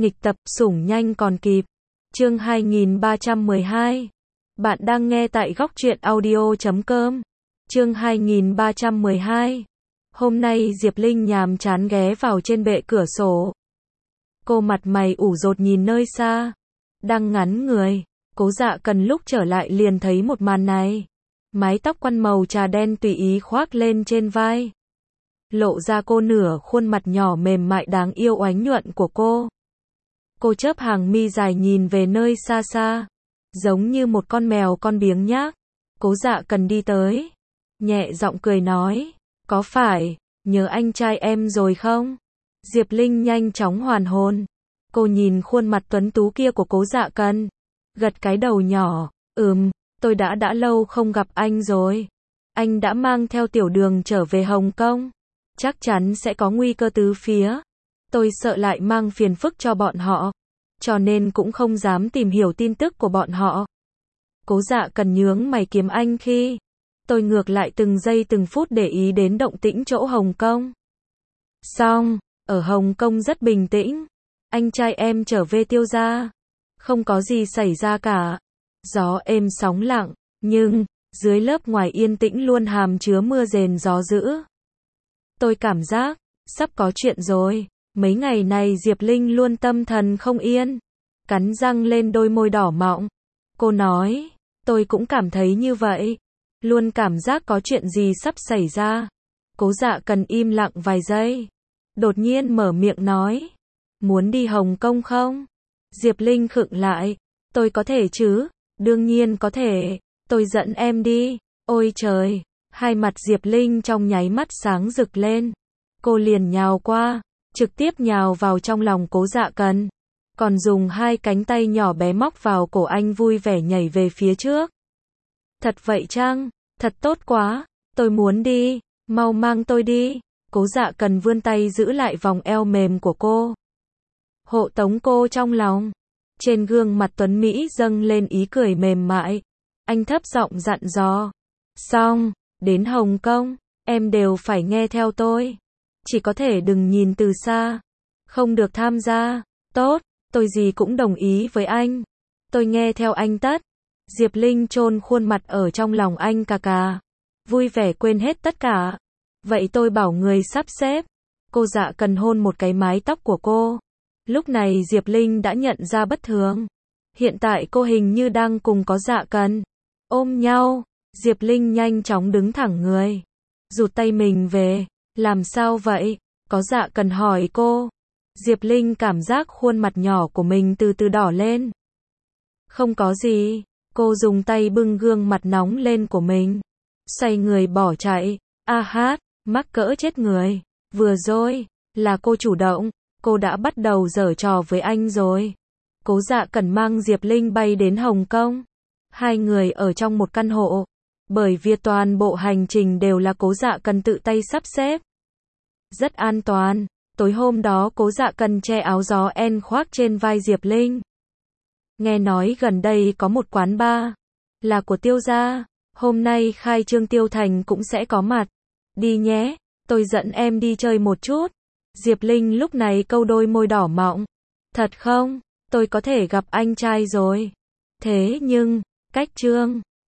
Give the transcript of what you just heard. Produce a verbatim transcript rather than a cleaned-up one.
Nghịch tập, sủng nhanh còn kịp. Chương hai nghìn ba trăm mười hai. Bạn đang nghe tại góc truyện audio chấm com. Chương hai nghìn ba trăm mười hai. Hôm nay Diệp Linh nhàm chán ghé vào trên bệ cửa sổ. Cô mặt mày ủ rột nhìn nơi xa. Đang ngắn người. Cố Dạ Cần lúc trở lại liền thấy một màn này. Mái tóc quăn màu trà đen tùy ý khoác lên trên vai. Lộ ra cô nửa khuôn mặt nhỏ mềm mại đáng yêu oánh nhuận của cô. Cô chớp hàng mi dài nhìn về nơi xa xa. Giống như một con mèo con biếng nhác. Cố Dạ Cần đi tới. Nhẹ giọng cười nói. Có phải, nhớ anh trai em rồi không? Diệp Linh nhanh chóng hoàn hồn. Cô nhìn khuôn mặt tuấn tú kia của Cố Dạ Cần. Gật cái đầu nhỏ. Ừm, tôi đã đã lâu không gặp anh rồi. Anh đã mang theo Tiểu Đường trở về Hồng Kông. Chắc chắn sẽ có nguy cơ tứ phía. Tôi sợ lại mang phiền phức cho bọn họ. Cho nên cũng không dám tìm hiểu tin tức của bọn họ. Cố Dạ Cần nhướng mày kiếm anh khi. Tôi ngược lại từng giây từng phút để ý đến động tĩnh chỗ Hồng Kông. Xong, ở Hồng Kông rất bình tĩnh. Anh trai em trở về Tiêu gia. Không có gì xảy ra cả. Gió êm sóng lặng. Nhưng, dưới lớp ngoài yên tĩnh luôn hàm chứa mưa rền gió dữ. Tôi cảm giác, sắp có chuyện rồi. Mấy ngày này Diệp Linh luôn tâm thần không yên. Cắn răng lên đôi môi đỏ mọng. Cô nói, tôi cũng cảm thấy như vậy. Luôn cảm giác có chuyện gì sắp xảy ra. Cố Dạ Cần im lặng vài giây. Đột nhiên mở miệng nói. Muốn đi Hồng Kông không? Diệp Linh khựng lại. Tôi có thể chứ? Đương nhiên có thể. Tôi dẫn em đi. Ôi trời. Hai mặt Diệp Linh trong nháy mắt sáng rực lên. Cô liền nhào qua. Trực tiếp nhào vào trong lòng Cố Dạ Cần. Còn dùng hai cánh tay nhỏ bé móc vào cổ anh vui vẻ nhảy về phía trước. Thật vậy chăng? Thật tốt quá. Tôi muốn đi. Mau mang tôi đi. Cố Dạ Cần vươn tay giữ lại vòng eo mềm của cô. Hộ tống cô trong lòng. Trên gương mặt tuấn Mỹ dâng lên ý cười mềm mại. Anh thấp giọng dặn dò. Xong, đến Hồng Kông, em đều phải nghe theo tôi. Chỉ có thể đừng nhìn từ xa. Không được tham gia. Tốt, tôi gì cũng đồng ý với anh. Tôi nghe theo anh tất. Diệp Linh chôn khuôn mặt ở trong lòng anh cà cà. Vui vẻ quên hết tất cả. Vậy tôi bảo người sắp xếp. Cô Dạ Cần hôn một cái mái tóc của cô. Lúc này Diệp Linh đã nhận ra bất thường. Hiện tại cô hình như đang cùng Cố Dạ Cần. Ôm nhau. Diệp Linh nhanh chóng đứng thẳng người. Rụt tay mình về. Làm sao vậy? Cố Dạ Cần hỏi cô. Diệp Linh cảm giác khuôn mặt nhỏ của mình từ từ đỏ lên. Không có gì. Cô dùng tay bưng gương mặt nóng lên của mình. Xoay người bỏ chạy. A hát, mắc cỡ chết người. Vừa rồi, là cô chủ động. Cô đã bắt đầu giở trò với anh rồi. Cố Dạ Cần mang Diệp Linh bay đến Hồng Kông. Hai người ở trong một căn hộ. Bởi vì toàn bộ hành trình đều là Cố Dạ Cần tự tay sắp xếp. Rất an toàn. Tối hôm đó Cố Dạ Cần che áo gió en khoác trên vai Diệp Linh. Nghe nói gần đây có một quán bar. Là của Tiêu gia. Hôm nay khai trương Tiêu Thành cũng sẽ có mặt. Đi nhé. Tôi dẫn em đi chơi một chút. Diệp Linh lúc này câu đôi môi đỏ mọng. Thật không? Tôi có thể gặp anh trai rồi. Thế nhưng, cách trương.